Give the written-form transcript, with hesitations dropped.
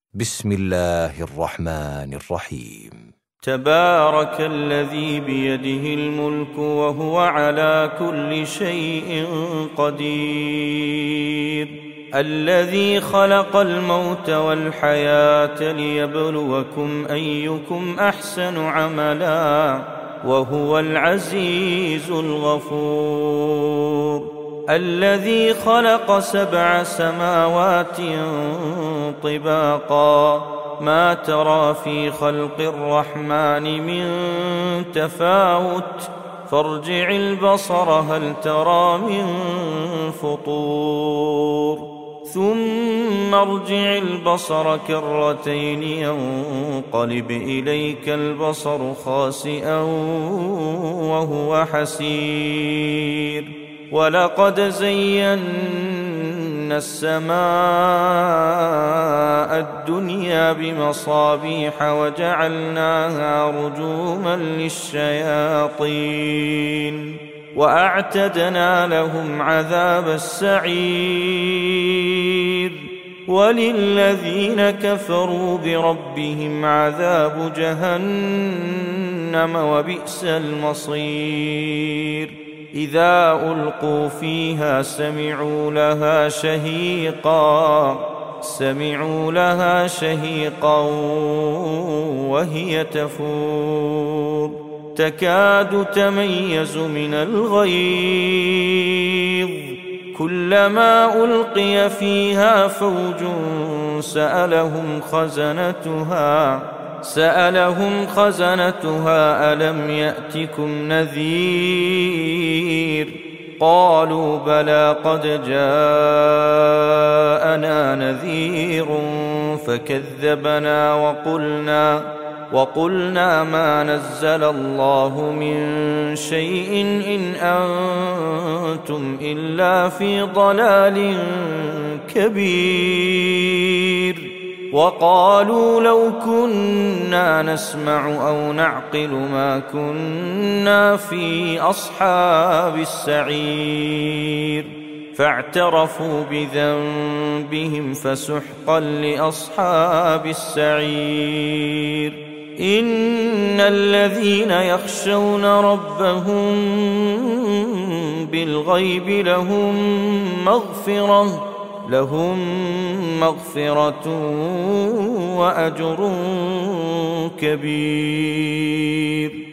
بسم الله الرحمن الرحيم. تبارك الذي بيده الملك وهو على كل شيء قدير، الذي خلق الموت والحياة ليبلوكم أيكم أحسن عملا وهو العزيز الغفور، الذي خلق 7 سماوات طباقا ما ترى في خلق الرحمن من تفاوت فارجع البصر هل ترى من فطور ثم ارجع البصر كرتين ينقلب إليك البصر خاسئا وهو حسير، ولقد زينا السماء الدنيا بمصابيح وجعلناها رجوما للشياطين وأعتدنا لهم عذاب السعير، وللذين كفروا بربهم عذاب جهنم وبئس المصير، إذا ألقوا فيها سمعوا لها شهيقا وهي تفور تكاد تميز من الغيظ، كلما ألقي فيها فوج سألهم خزنتها ألم يأتكم نذير، قالوا بلى قد جاءنا نذير فكذبنا وقلنا ما نزل الله من شيء إن أنتم إلا في ضلال كبير، وقالوا لو كنا نسمع أو نعقل ما كنا في أصحاب السعير، فاعترفوا بذنبهم فسحقا لأصحاب السعير، إن الذين يخشون ربهم بالغيب لهم مغفرة وأجر كبير.